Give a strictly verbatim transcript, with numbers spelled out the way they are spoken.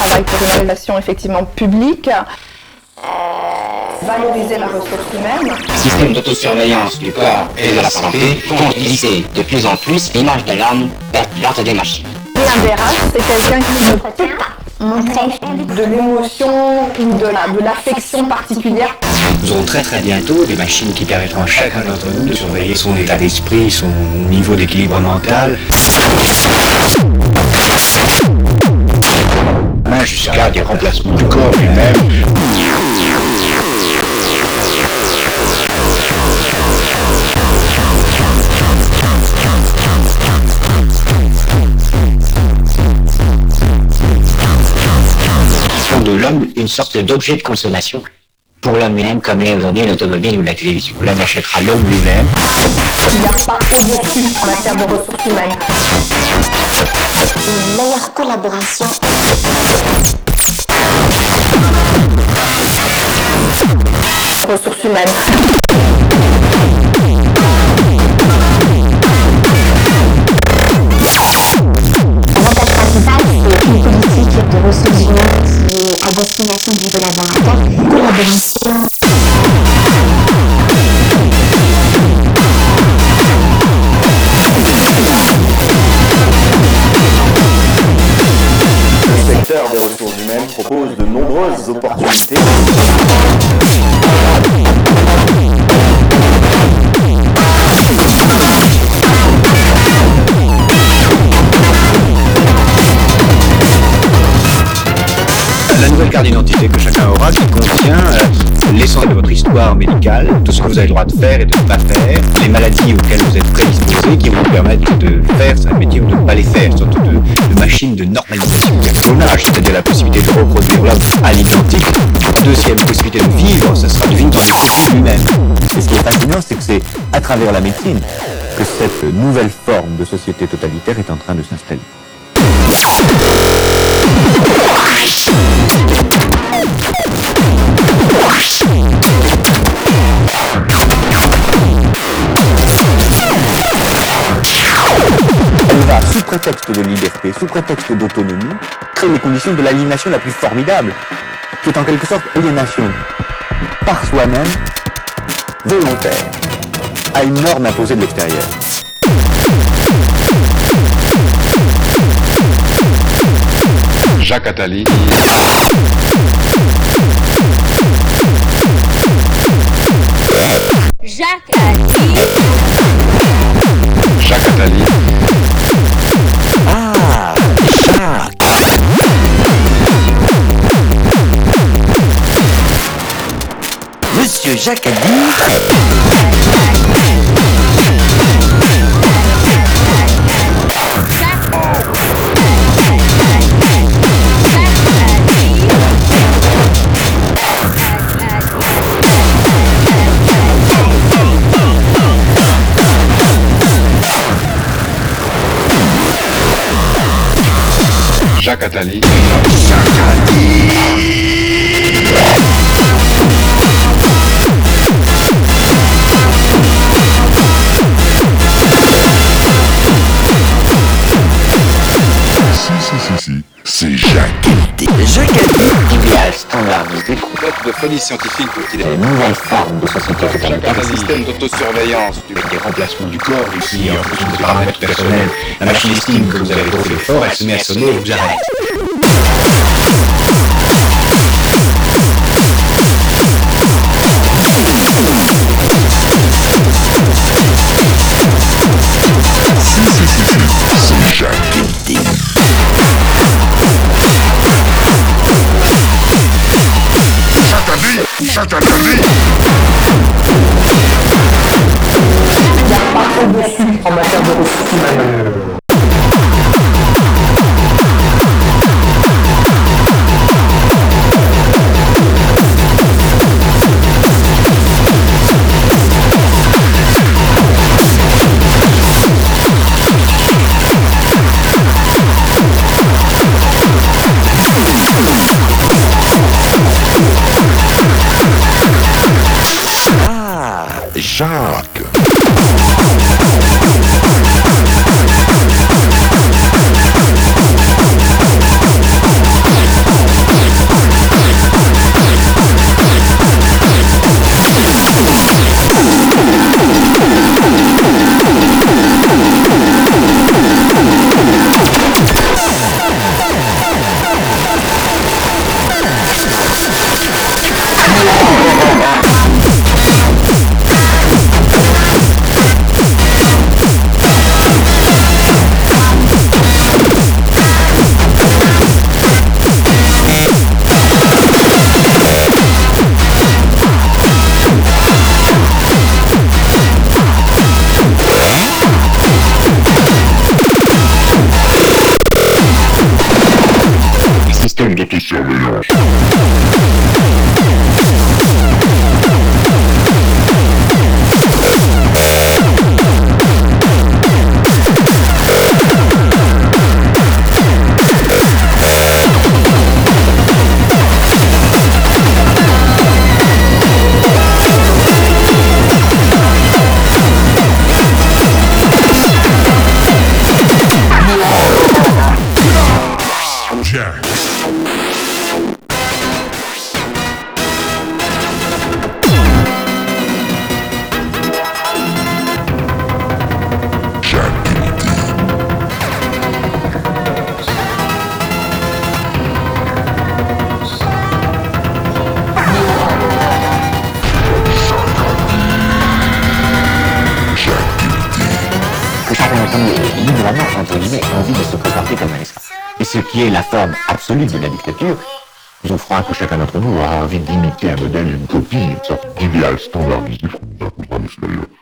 travaille pour une relation effectivement publique. Valoriser la ressource humaine. Le système d'autosurveillance du corps et de la santé font utiliser de plus en plus l'image de l'homme vers l'ordre des machines. Un D R H, c'est quelqu'un qui ne peut pas montrer de l'émotion ou de la, de l'affection particulière. Nous aurons très très bientôt des machines qui permettront à chacun d'entre nous de surveiller son état d'esprit, son niveau d'équilibre mental. Jusqu'à des remplacements du corps lui-même. De l'homme une sorte d'objet de consommation pour l'homme lui-même, comme l'est aujourd'hui l'automobile ou la télévision. L'homme achètera l'homme lui-même. Il n'y a pas au-dessus en matière de ressources humaines. Une meilleure collaboration. Ressources humaines. Une politique de ressources humaines qui est à destination du collaborateur. Collaboration. Le secteur des ressources humaines propose de nombreuses opportunités. La nouvelle carte d'identité que chacun aura, qui contient euh, l'essentiel de votre histoire médicale, tout ce que vous avez le droit de faire et de ne pas faire, les maladies auxquelles vous êtes prédisposés, qui vous permettent de faire ce métier ou de ne pas les faire, surtout de, de machines de normalisation du clonage, c'est-à-dire la possibilité de reproduire l'homme à l'identique. Deuxième possibilité de vivre, ce sera de vivre dans le corps lui-même. Et ce qui est fascinant, c'est que c'est à travers la médecine que cette nouvelle forme de société totalitaire est en train de s'installer. Elle va, sous prétexte de liberté, sous prétexte d'autonomie, créer les conditions de l'aliénation la plus formidable, qui est en quelque sorte aliénation par soi-même, volontaire, à une norme imposée de l'extérieur. Jacques Attali. Jacques Attali. Jacques Attali. Ah, Jacques. Monsieur Jacques Attali. Jacques Attali. Jacques Attali. Si, si, si, si, c'est Jacques. Jacques Attali. Idéal standardisé. Concept de folie scientifique qui est Une nouvelle forme de société totalitaire. un système d'autosurveillance du Avec des remplacements du corps, ici, en fonction des paramètres personnels. La machine estime que vous avez trop fait fort, elle se met à sonner et vous arrête. Si, si, si, si, c'est Jacques. Jacques Attali. Jacques Attali. Il n'y a pas au-dessus en matière de ressources humaines. Ah, Jacques. système d'autosurveillance. Jack. Jack Kennedy. Que chacun d'entre nous ait librement, entre guillemets, envie de se comporter comme un esclave. Et ce qui est la forme absolue de la dictature, nous offrons que chacun d'entre nous aura envie d'imiter un modèle, Une copie, une sorte d'idéal standardisé qu'on nous imposera à l'extérieur.